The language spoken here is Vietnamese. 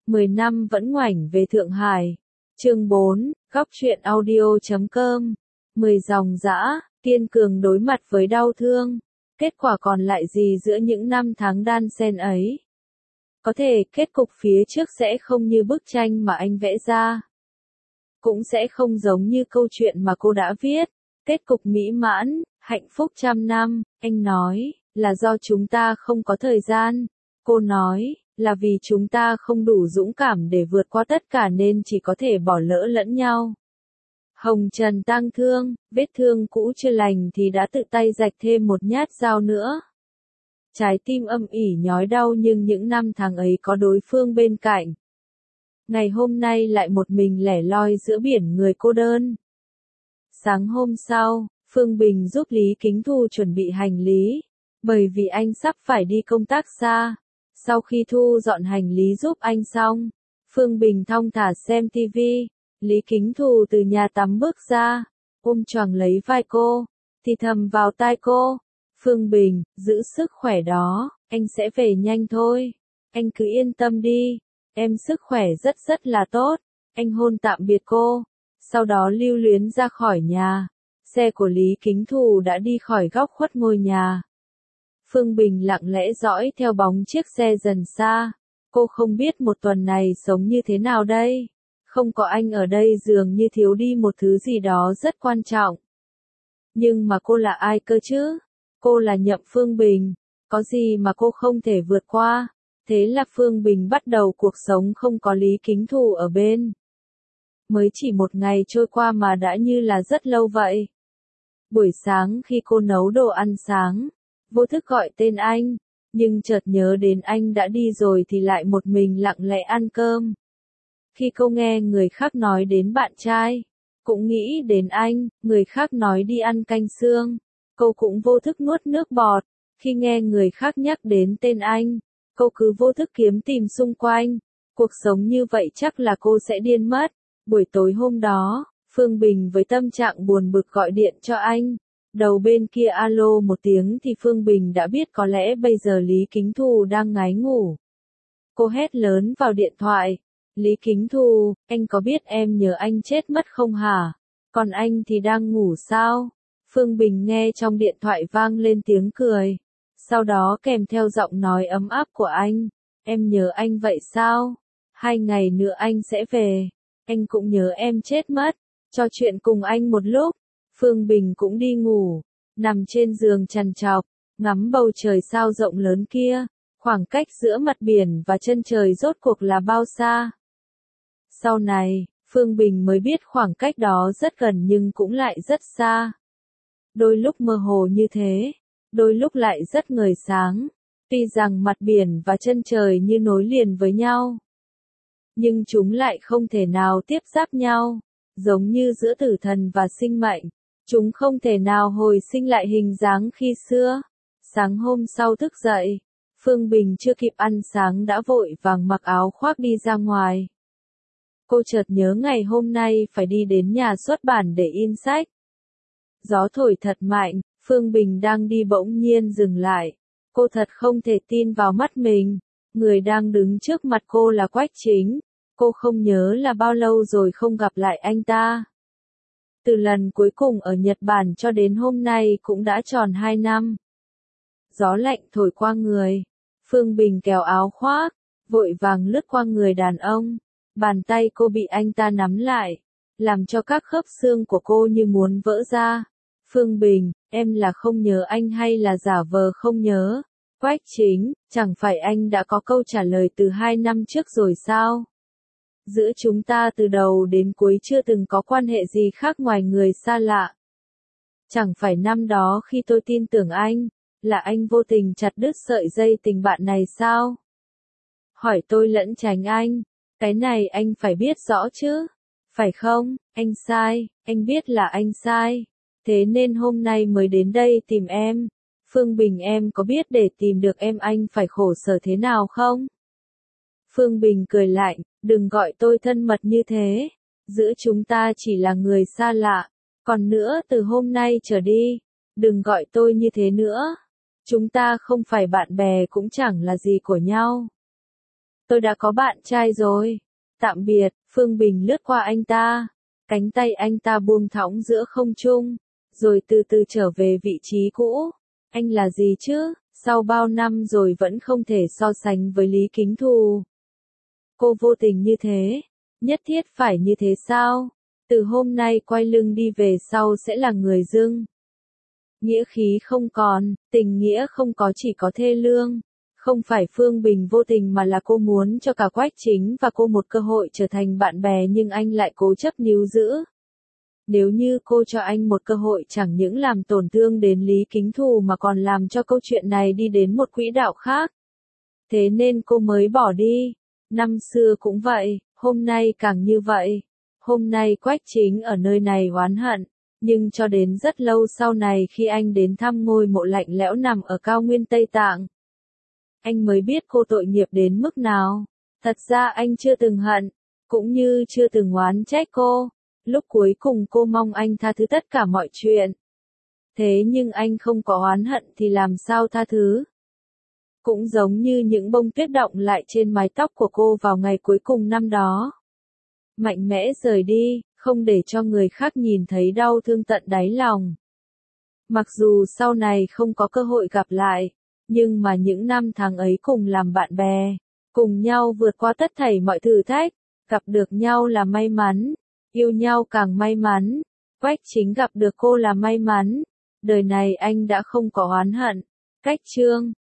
10 năm vẫn ngoảnh về Thượng Hải. Chương 4, góc truyện audio.com. 10 dòng dã, kiên cường đối mặt với đau thương. Kết quả còn lại gì giữa những năm tháng đan xen ấy? Có thể kết cục phía trước sẽ không như bức tranh mà anh vẽ ra. Cũng sẽ không giống như câu chuyện mà cô đã viết. Kết cục mỹ mãn, hạnh phúc trăm năm, anh nói, là do chúng ta không có thời gian. Cô nói, là vì chúng ta không đủ dũng cảm để vượt qua tất cả nên chỉ có thể bỏ lỡ lẫn nhau. Hồng trần tang thương, vết thương cũ chưa lành thì đã tự tay rạch thêm một nhát dao nữa. Trái tim âm ỉ nhói đau nhưng những năm tháng ấy có đối phương bên cạnh. Ngày hôm nay lại một mình lẻ loi giữa biển người cô đơn. Sáng hôm sau, Phương Bình giúp Lý Kính Thu chuẩn bị hành lý, bởi vì anh sắp phải đi công tác xa. Sau khi Thu dọn hành lý giúp anh xong, Phương Bình thong thả xem tivi. Lý Kính Thu từ nhà tắm bước ra, ôm choàng lấy vai cô, thì thầm vào tai cô. Phương Bình, giữ sức khỏe đó, anh sẽ về nhanh thôi. Anh cứ yên tâm đi, em sức khỏe rất là tốt. Anh hôn tạm biệt cô, sau đó lưu luyến ra khỏi nhà. Xe của Lý Kính Thu đã đi khỏi góc khuất ngôi nhà. Phương Bình lặng lẽ dõi theo bóng chiếc xe dần xa. Cô không biết một tuần này sống như thế nào đây. Không có anh ở đây dường như thiếu đi một thứ gì đó rất quan trọng. Nhưng mà cô là ai cơ chứ? Cô là Nhậm Phương Bình. Có gì mà cô không thể vượt qua? Thế là Phương Bình bắt đầu cuộc sống không có Lý Kính Thu ở bên. Mới chỉ một ngày trôi qua mà đã như là rất lâu vậy. Buổi sáng khi cô nấu đồ ăn sáng, vô thức gọi tên anh, nhưng chợt nhớ đến anh đã đi rồi thì lại một mình lặng lẽ ăn cơm. Khi cô nghe người khác nói đến bạn trai, cũng nghĩ đến anh, người khác nói đi ăn canh xương, cô cũng vô thức nuốt nước bọt. Khi nghe người khác nhắc đến tên anh, cô cứ vô thức kiếm tìm xung quanh. Cuộc sống như vậy chắc là cô sẽ điên mất. Buổi tối hôm đó, Phương Bình với tâm trạng buồn bực gọi điện cho anh. Đầu bên kia alo một tiếng thì Phương Bình đã biết có lẽ bây giờ Lý Kính Thu đang ngáy ngủ. Cô hét lớn vào điện thoại. Lý Kính Thu, anh có biết em nhớ anh chết mất không hả? Còn anh thì đang ngủ sao? Phương Bình nghe trong điện thoại vang lên tiếng cười. Sau đó kèm theo giọng nói ấm áp của anh. Em nhớ anh vậy sao? 2 ngày nữa anh sẽ về. Anh cũng nhớ em chết mất. Trò chuyện cùng anh một lúc. Phương Bình cũng đi ngủ. Nằm trên giường trằn trọc, ngắm bầu trời sao rộng lớn kia. Khoảng cách giữa mặt biển và chân trời rốt cuộc là bao xa? Sau này, Phương Bình mới biết khoảng cách đó rất gần nhưng cũng lại rất xa. Đôi lúc mơ hồ như thế, đôi lúc lại rất ngời sáng. Tuy rằng mặt biển và chân trời như nối liền với nhau, nhưng chúng lại không thể nào tiếp giáp nhau. Giống như giữa tử thần và sinh mệnh, chúng không thể nào hồi sinh lại hình dáng khi xưa. Sáng hôm sau thức dậy, Phương Bình chưa kịp ăn sáng đã vội vàng mặc áo khoác đi ra ngoài. Cô chợt nhớ ngày hôm nay phải đi đến nhà xuất bản để in sách. Gió thổi thật mạnh, Phương Bình đang đi bỗng nhiên dừng lại. Cô thật không thể tin vào mắt mình. Người đang đứng trước mặt cô là Quách Chính. Cô không nhớ là bao lâu rồi không gặp lại anh ta. Từ lần cuối cùng ở Nhật Bản cho đến hôm nay cũng đã tròn 2 năm. Gió lạnh thổi qua người. Phương Bình kéo áo khoác, vội vàng lướt qua người đàn ông. Bàn tay cô bị anh ta nắm lại, làm cho các khớp xương của cô như muốn vỡ ra. Phương Bình, em là không nhớ anh hay là giả vờ không nhớ? Quách Chính, chẳng phải anh đã có câu trả lời từ 2 năm trước rồi sao? Giữa chúng ta từ đầu đến cuối chưa từng có quan hệ gì khác ngoài người xa lạ. Chẳng phải năm đó khi tôi tin tưởng anh, là anh vô tình chặt đứt sợi dây tình bạn này sao? Hỏi tôi lẫn tránh anh, cái này anh phải biết rõ chứ, phải không? Anh sai, anh biết là anh sai, thế nên hôm nay mới đến đây tìm em. Phương Bình, em có biết để tìm được em anh phải khổ sở thế nào không? Phương Bình cười lạnh, đừng gọi tôi thân mật như thế, giữa chúng ta chỉ là người xa lạ, còn nữa từ hôm nay trở đi, đừng gọi tôi như thế nữa, chúng ta không phải bạn bè cũng chẳng là gì của nhau. Tôi đã có bạn trai rồi. Tạm biệt. Phương Bình lướt qua anh ta. Cánh tay anh ta buông thõng giữa không trung, rồi từ từ trở về vị trí cũ. Anh là gì chứ? Sau bao năm rồi vẫn không thể so sánh với Lý Kính Thù. Cô vô tình như thế. Nhất thiết phải như thế sao? Từ hôm nay quay lưng đi về sau sẽ là người dưng. Nghĩa khí không còn, tình nghĩa không có, chỉ có thê lương. Không phải Phương Bình vô tình mà là cô muốn cho cả Quách Chính và cô một cơ hội trở thành bạn bè, nhưng anh lại cố chấp níu giữ. Nếu như cô cho anh một cơ hội chẳng những làm tổn thương đến Lý Kính Thù mà còn làm cho câu chuyện này đi đến một quỹ đạo khác. Thế nên cô mới bỏ đi. Năm xưa cũng vậy, hôm nay càng như vậy. Hôm nay Quách Chính ở nơi này oán hận, nhưng cho đến rất lâu sau này khi anh đến thăm ngôi mộ lạnh lẽo nằm ở cao nguyên Tây Tạng, anh mới biết cô tội nghiệp đến mức nào. Thật ra anh chưa từng hận, cũng như chưa từng oán trách cô. Lúc cuối cùng cô mong anh tha thứ tất cả mọi chuyện. Thế nhưng anh không có oán hận thì làm sao tha thứ? Cũng giống như những bông tuyết đọng lại trên mái tóc của cô vào ngày cuối cùng năm đó. Mạnh mẽ rời đi, không để cho người khác nhìn thấy đau thương tận đáy lòng. Mặc dù sau này không có cơ hội gặp lại, nhưng mà những năm tháng ấy cùng làm bạn bè, cùng nhau vượt qua tất thảy mọi thử thách, gặp được nhau là may mắn, yêu nhau càng may mắn. Quách Chính gặp được cô là may mắn, đời này anh đã không có oán hận. Cách chương